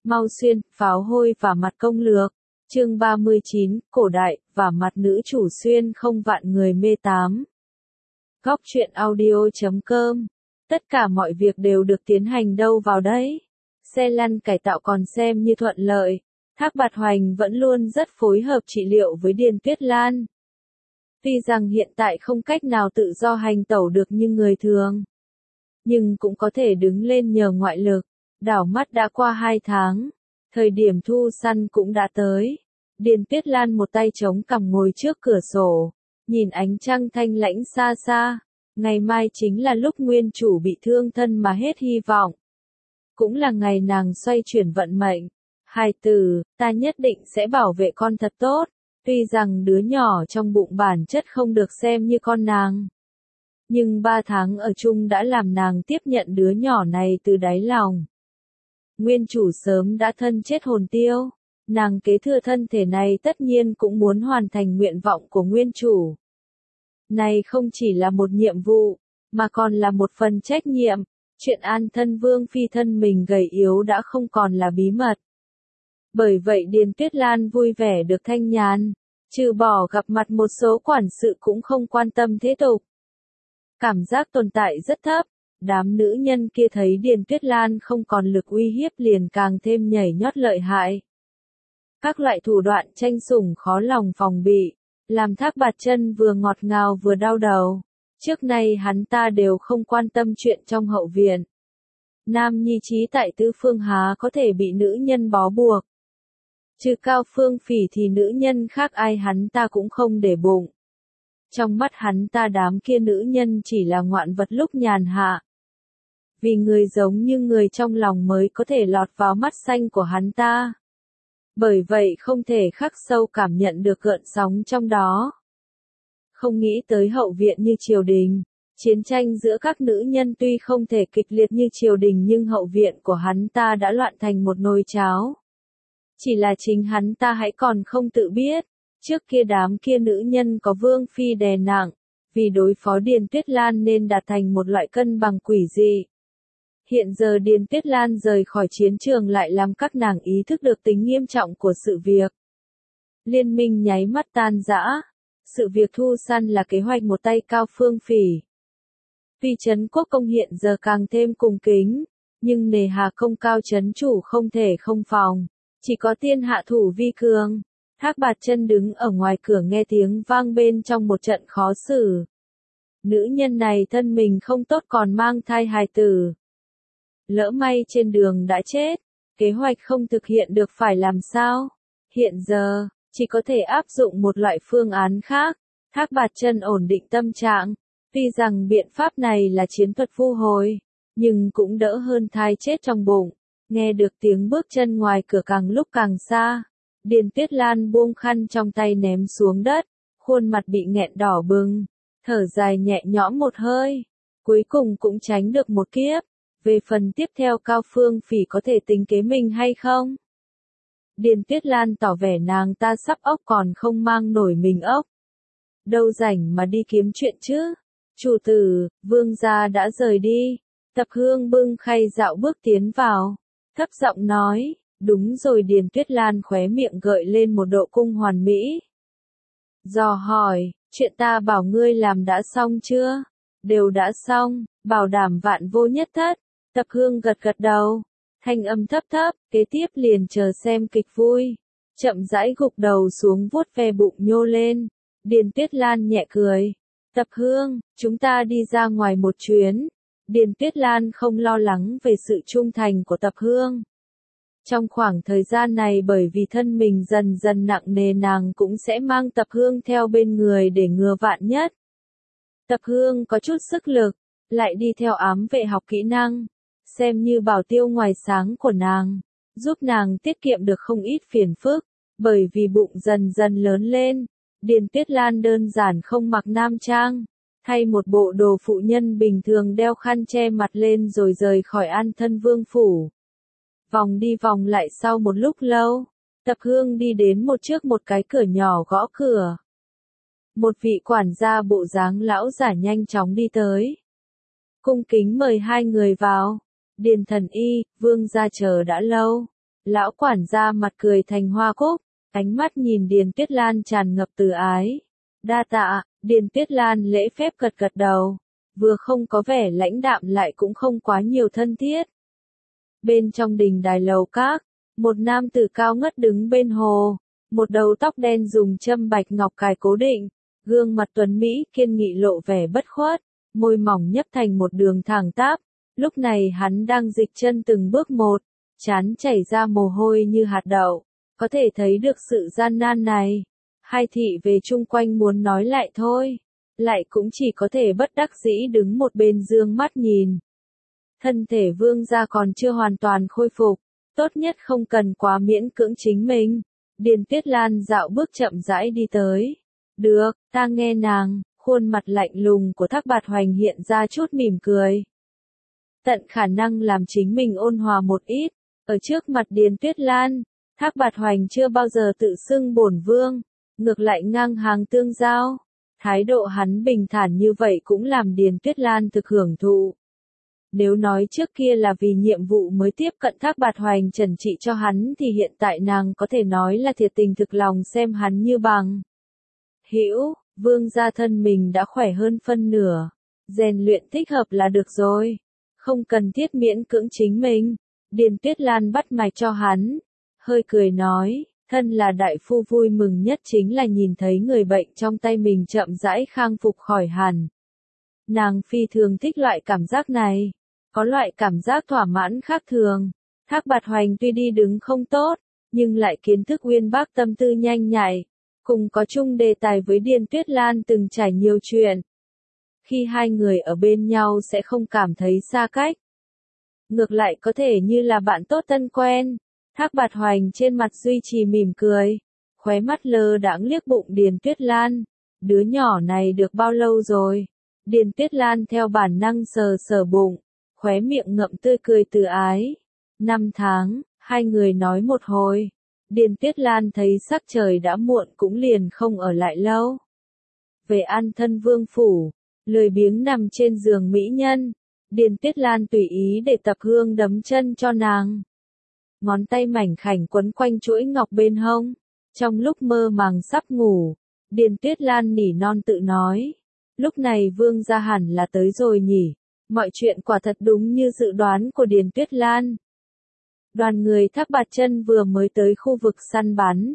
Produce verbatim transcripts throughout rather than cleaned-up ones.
Mau Xuyên, pháo hôi và mặt công lược. Chương ba mươi chín, cổ đại, và mặt nữ chủ xuyên không vạn người mê tám. Góc truyện audio chấm com. Tất cả mọi việc đều được tiến hành đâu vào đấy. Xe lăn cải tạo còn xem như thuận lợi. Thác Bạt Hoành vẫn luôn rất phối hợp trị liệu với Điền Tuyết Lan. Tuy rằng hiện tại không cách nào tự do hành tẩu được như người thường, nhưng cũng có thể đứng lên nhờ ngoại lực. Đảo mắt đã qua hai tháng, thời điểm thu săn cũng đã tới. Điền Tuyết Lan một tay chống cằm ngồi trước cửa sổ, nhìn ánh trăng thanh lãnh xa xa. Ngày mai chính là lúc nguyên chủ bị thương thân mà hết hy vọng. Cũng là ngày nàng xoay chuyển vận mệnh. Hài tử, ta nhất định sẽ bảo vệ con thật tốt. Tuy rằng đứa nhỏ trong bụng bản chất không được xem như con nàng, nhưng ba tháng ở chung đã làm nàng tiếp nhận đứa nhỏ này từ đáy lòng. Nguyên chủ sớm đã thân chết hồn tiêu, nàng kế thừa thân thể này tất nhiên cũng muốn hoàn thành nguyện vọng của nguyên chủ. Này không chỉ là một nhiệm vụ, mà còn là một phần trách nhiệm. Chuyện an thân vương phi thân mình gầy yếu đã không còn là bí mật. Bởi vậy Điền Tuyết Lan vui vẻ được thanh nhàn, trừ bỏ gặp mặt một số quản sự cũng không quan tâm thế tục. Cảm giác tồn tại rất thấp. Đám nữ nhân kia thấy Điền Tuyết Lan không còn lực uy hiếp liền càng thêm nhảy nhót lợi hại. Các loại thủ đoạn tranh sủng khó lòng phòng bị, làm Thác Bạt Chân vừa ngọt ngào vừa đau đầu. Trước nay hắn ta đều không quan tâm chuyện trong hậu viện. Nam nhi trí tại tứ phương há có thể bị nữ nhân bó buộc. Trừ Cao Phương Phỉ thì nữ nhân khác ai hắn ta cũng không để bụng. Trong mắt hắn ta đám kia nữ nhân chỉ là ngoạn vật lúc nhàn hạ. Vì người giống như người trong lòng mới có thể lọt vào mắt xanh của hắn ta. Bởi vậy không thể khắc sâu cảm nhận được gợn sóng trong đó. Không nghĩ tới hậu viện như triều đình, chiến tranh giữa các nữ nhân tuy không thể kịch liệt như triều đình nhưng hậu viện của hắn ta đã loạn thành một nồi cháo. Chỉ là chính hắn ta hãy còn không tự biết, trước kia đám kia nữ nhân có vương phi đè nặng, vì đối phó Điền Tuyết Lan nên đạt thành một loại cân bằng quỷ dị. Hiện giờ Điền Tuyết Lan rời khỏi chiến trường lại làm các nàng ý thức được tính nghiêm trọng của sự việc. Liên minh nháy mắt tan rã. Sự việc thu săn là kế hoạch một tay Cao Phương Phỉ. Tuy Trấn Quốc Công hiện giờ càng thêm cung kính, nhưng nề hà công cao trấn chủ không thể không phòng. Chỉ có tiên hạ thủ vi cường. Thác Bạt Chân đứng ở ngoài cửa nghe tiếng vang bên trong một trận khó xử. Nữ nhân này thân mình không tốt còn mang thai hài tử. Lỡ may trên đường đã chết, kế hoạch không thực hiện được phải làm sao? Hiện giờ, chỉ có thể áp dụng một loại phương án khác. Thác Bạt Chân ổn định tâm trạng. Tuy rằng biện pháp này là chiến thuật vu hồi, nhưng cũng đỡ hơn thai chết trong bụng. Nghe được tiếng bước chân ngoài cửa càng lúc càng xa. Điền Tuyết Lan buông khăn trong tay ném xuống đất, khuôn mặt bị nghẹn đỏ bừng, thở dài nhẹ nhõm một hơi, cuối cùng cũng tránh được một kiếp. Về phần tiếp theo Cao Phương Phỉ có thể tính kế mình hay không? Điền Tuyết Lan tỏ vẻ nàng ta sắp ốc còn không mang nổi mình ốc. Đâu rảnh mà đi kiếm chuyện chứ? Chủ tử, vương gia đã rời đi. Tập Hương bưng khay dạo bước tiến vào, thấp giọng nói. Đúng rồi. Điền Tuyết Lan khóe miệng gợi lên một độ cung hoàn mỹ. Dò hỏi, chuyện ta bảo ngươi làm đã xong chưa? Đều đã xong, bảo đảm vạn vô nhất thất. Tập Hương gật gật đầu, thanh âm thấp thấp, kế tiếp liền chờ xem kịch vui. Chậm rãi gục đầu xuống vuốt ve bụng nhô lên. Điền Tuyết Lan nhẹ cười. Tập Hương, chúng ta đi ra ngoài một chuyến. Điền Tuyết Lan không lo lắng về sự trung thành của Tập Hương. Trong khoảng thời gian này bởi vì thân mình dần dần nặng nề nàng cũng sẽ mang Tập Hương theo bên người để ngừa vạn nhất. Tập Hương có chút sức lực, lại đi theo ám vệ học kỹ năng, xem như bảo tiêu ngoài sáng của nàng, giúp nàng tiết kiệm được không ít phiền phức. Bởi vì bụng dần dần lớn lên, Điền Tuyết Lan đơn giản không mặc nam trang, thay một bộ đồ phụ nhân bình thường đeo khăn che mặt lên rồi rời khỏi An Thân Vương phủ. Vòng đi vòng lại sau một lúc lâu, Tập Hương đi đến một trước một cái cửa nhỏ gõ cửa. Một vị quản gia bộ dáng lão giả nhanh chóng đi tới. Cung kính mời hai người vào. Điền thần y, vương gia chờ đã lâu. Lão quản gia mặt cười thành hoa cúc, ánh mắt nhìn Điền Tuyết Lan tràn ngập từ ái. Đa tạ, Điền Tuyết Lan lễ phép gật gật đầu, vừa không có vẻ lãnh đạm lại cũng không quá nhiều thân thiết. Bên trong đình đài lầu các, một nam tử cao ngất đứng bên hồ, một đầu tóc đen dùng châm bạch ngọc cài cố định, gương mặt tuấn mỹ kiên nghị lộ vẻ bất khuất, môi mỏng nhấp thành một đường thẳng tắp. Lúc này hắn đang dịch chân từng bước một, trán chảy ra mồ hôi như hạt đậu, có thể thấy được sự gian nan này. Hai thị về chung quanh muốn nói lại thôi, lại cũng chỉ có thể bất đắc dĩ đứng một bên dương mắt nhìn. Thân thể vương gia còn chưa hoàn toàn khôi phục, tốt nhất không cần quá miễn cưỡng chính mình. Điền Tuyết Lan dạo bước chậm rãi đi tới. Được, ta nghe nàng, khuôn mặt lạnh lùng của Thác Bạt Hoành hiện ra chút mỉm cười. Tận khả năng làm chính mình ôn hòa một ít, ở trước mặt Điền Tuyết Lan, Thác Bạt Hoành chưa bao giờ tự xưng bổn vương, ngược lại ngang hàng tương giao. Thái độ hắn bình thản như vậy cũng làm Điền Tuyết Lan thực hưởng thụ. Nếu nói trước kia là vì nhiệm vụ mới tiếp cận Thác Bạt Hoành trần trị cho hắn thì hiện tại nàng có thể nói là thiệt tình thực lòng xem hắn như bằng hữu. Vương gia thân mình đã khỏe hơn phân nửa, rèn luyện thích hợp là được rồi, không cần thiết miễn cưỡng chính mình. Điền Tuyết Lan bắt mạch cho hắn, hơi cười nói, thân là đại phu vui mừng nhất chính là nhìn thấy người bệnh trong tay mình chậm rãi khang phục khỏi hẳn. Nàng phi thường thích loại cảm giác này, có loại cảm giác thỏa mãn khác thường. Thác Bạt Hoành tuy đi đứng không tốt, nhưng lại kiến thức uyên bác tâm tư nhanh nhạy, cùng có chung đề tài với Điền Tuyết Lan từng trải nhiều chuyện. Khi hai người ở bên nhau sẽ không cảm thấy xa cách. Ngược lại có thể như là bạn tốt thân quen. Thác Bạt Hoành trên mặt duy trì mỉm cười, khóe mắt lơ đãng liếc bụng Điền Tuyết Lan. Đứa nhỏ này được bao lâu rồi? Điền Tuyết Lan theo bản năng sờ sờ bụng, khóe miệng ngậm tươi cười từ ái. Năm tháng, hai người nói một hồi. Điền Tuyết Lan thấy sắc trời đã muộn cũng liền không ở lại lâu. Về An Thân Vương phủ, lười biếng nằm trên giường mỹ nhân, Điền Tuyết Lan tùy ý để Tập Hương đấm chân cho nàng. Ngón tay mảnh khảnh quấn quanh chuỗi ngọc bên hông, trong lúc mơ màng sắp ngủ, Điền Tuyết Lan nỉ non tự nói, lúc này vương gia hẳn là tới rồi nhỉ. Mọi chuyện quả thật đúng như dự đoán của Điền Tuyết Lan. Đoàn người Thác Bạt Chân vừa mới tới khu vực săn bắn,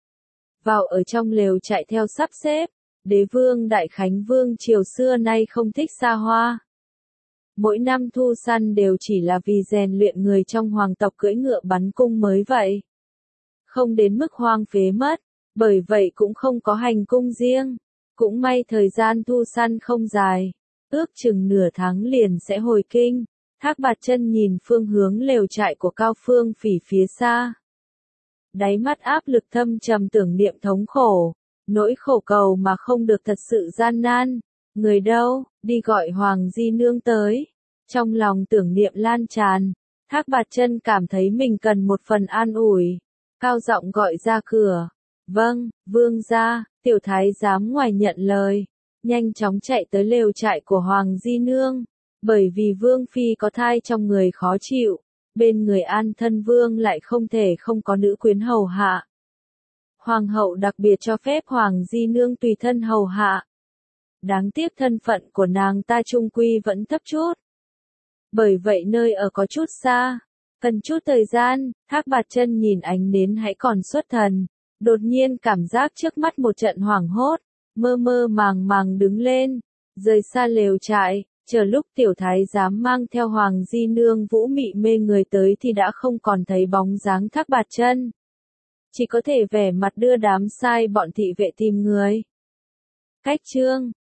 vào ở trong lều trại theo sắp xếp. Đế vương Đại Khánh Vương triều xưa nay không thích xa hoa. Mỗi năm thu săn đều chỉ là vì rèn luyện người trong hoàng tộc cưỡi ngựa bắn cung mới vậy. Không đến mức hoang phế mất, bởi vậy cũng không có hành cung riêng. Cũng may thời gian thu săn không dài, ước chừng nửa tháng liền sẽ hồi kinh. Thác Bạt Chân nhìn phương hướng lều trại của Cao Phương Phỉ phía xa. Đáy mắt áp lực thâm trầm tưởng niệm thống khổ. Nỗi khổ cầu mà không được thật sự gian nan. Người đâu, đi gọi Hoàng Di Nương tới. Trong lòng tưởng niệm lan tràn, Thác Bạt Chân cảm thấy mình cần một phần an ủi. Cao giọng gọi ra cửa. Vâng, vương gia. Tiểu thái giám ngoài nhận lời, nhanh chóng chạy tới lều trại của Hoàng Di Nương. Bởi vì vương phi có thai trong người khó chịu, bên người An Thân Vương lại không thể không có nữ quyến hầu hạ. Hoàng hậu đặc biệt cho phép Hoàng Di Nương tùy thân hầu hạ. Đáng tiếc thân phận của nàng ta trung quy vẫn thấp chút. Bởi vậy nơi ở có chút xa, cần chút thời gian. Thác Bạt Chân nhìn ánh nến hãy còn xuất thần, đột nhiên cảm giác trước mắt một trận hoảng hốt, mơ mơ màng màng đứng lên, rời xa lều trại. Chờ lúc tiểu thái giám mang theo Hoàng Di Nương vũ mị mê người tới thì đã không còn thấy bóng dáng Thác Bạt Chân. Chỉ có thể vẻ mặt đưa đám sai bọn thị vệ tìm người. Cách chương